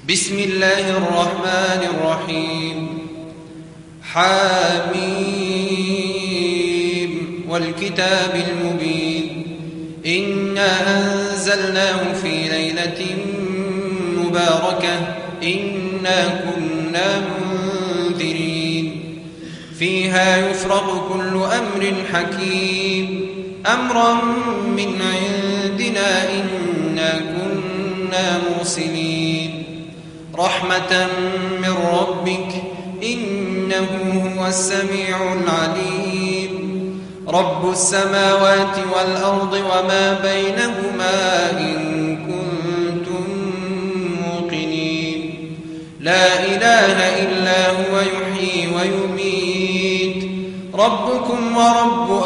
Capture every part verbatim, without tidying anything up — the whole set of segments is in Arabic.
بسم الله الرحمن الرحيم. حميم والكتاب المبين إنا أنزلناه في ليلة مباركة إنا كنا منذرين فيها يفرق كل أمر حكيم أمرا من عندنا إنا كنا مرسلين رحمة من ربك إنه هو السميع العليم رب السماوات والأرض وما بينهما إن كنتم موقنين لا إله إلا هو يحيي ويميت ربكم ورب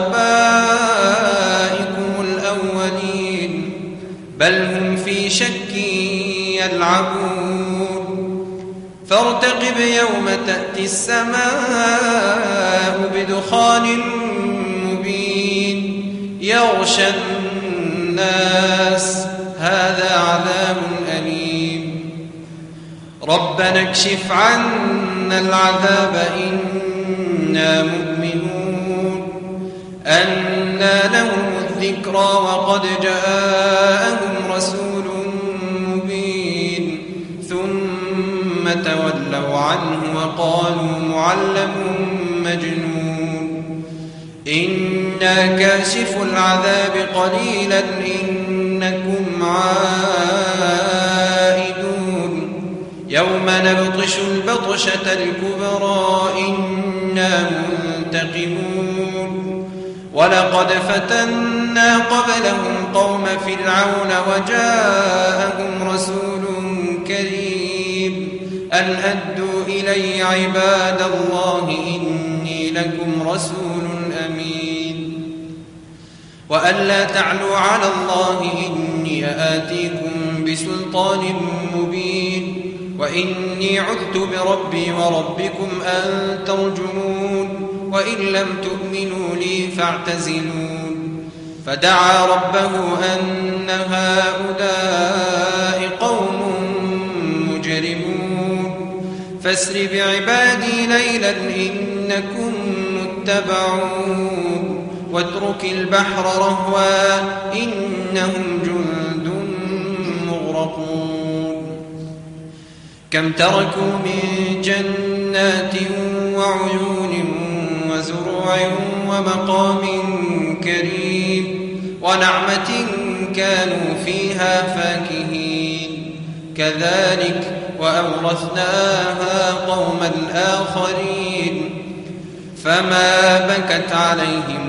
آبائكم الأولين بل هم في شك يلعبون فارتقب يوم تأتي السماء بدخان مبين يغشى الناس هذا عذاب أليم ربنا اكشف عنا العذاب إنا مؤمنون أنى لهم الذكرى وقد جاءهم رسول تولوا عنه وقالوا معلم مجنون إنا كاشف العذاب قليلا إنكم عائدون يوم نبطش البطشة الكبرى إنا منتقمون ولقد فتنا قبلهم قوم فرعون وجاءهم رسول كريم أن أدوا إلي عباد الله إني لكم رسول أمين وأن لا تعلوا على الله إني آتيكم بسلطان مبين وإني عذت بربي وربكم أن ترجمون وإن لم تؤمنوا لي فاعتزلون فدعا ربه أن هؤلاء قوم مجرمون فاسر بعبادي ليلا إنكم متبعون واترك البحر رهوا إنهم جند مغرقون كم تركوا من جنات وعيون وزروع ومقام كريم ونعمة كانوا فيها فاكهين كذلك وأورثناها قوما آخرين فما بكت عليهم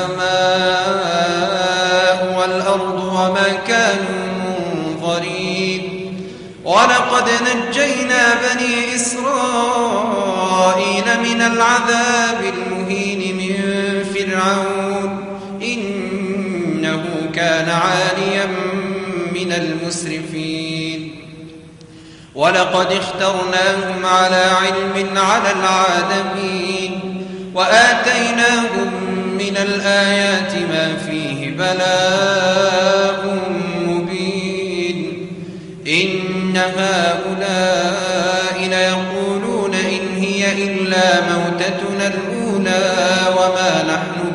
السماء والأرض وما كانوا منظرين ولقد نجينا بني إسرائيل من العذاب المهين من فرعون إنه كان عاليا من المسرفين ولقد اخترناهم على علم على العالمين وآتيناهم من الآيات ما فيه بلاء مبين إن هؤلاء ليقولون إن هي إلا موتتنا الأولى وما نحن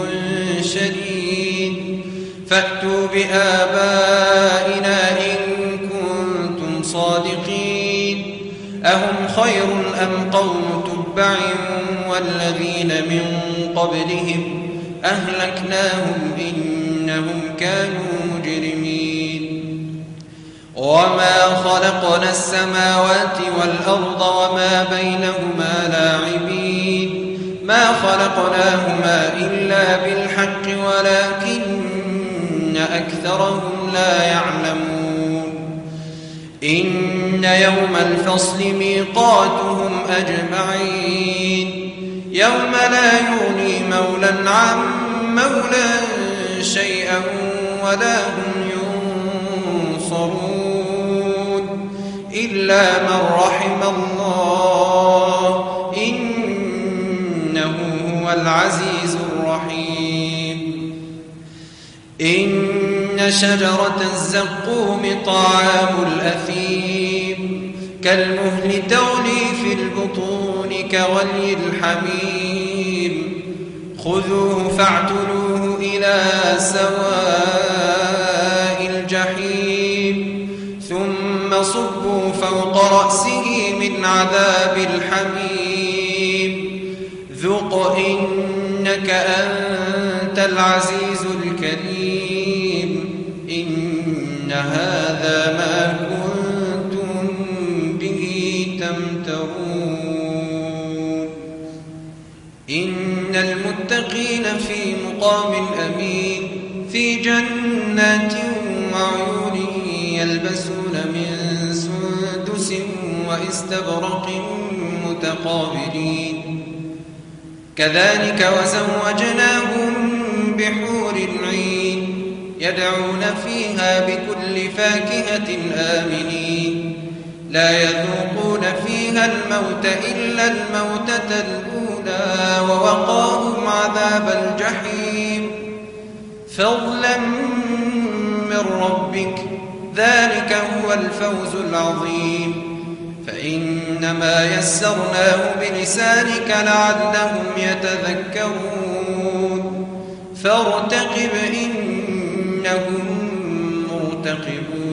بمنشرين فأتوا بآبائنا إن كنتم صادقين أهم خير أم قوم تبع والذين من قبلهم أهلكناهم إنهم كانوا مجرمين وما خلقنا السماوات والأرض وما بينهما لاعبين ما خلقناهما إلا بالحق ولكن أكثرهم لا يعلمون إن يوم الفصل ميقاتهم أجمعين يوم لا يغني مولى عن مولى شيئا ولا هم ينصرون إلا من رحم الله إنه هو العزيز الرحيم إن شجرة الزقوم طعام الأثيم كالمهل تغلي في البطون كغلي الحميم خذوه فاعتلوه إلى سواء الجحيم ثم صبوا فوق رأسه من عذاب الحميم ذق إنك أنت العزيز الكريم إن هذا ما كنتم به تمترون إن المتقين في مقام أمين في جنات وعيون يلبسون من سندس واستبرق متقابلين كذلك وزوجناهم بحور عين يدعون فيها بكل فاكهة آمنين لا يذوقون فيها الموت إلا الموتة الأولى ووقاهم عذاب الجحيم فضلا من ربك ذلك هو الفوز العظيم فإنما يسرناه بلسانك لعلهم يتذكرون فارتقب إنهم مرتقبون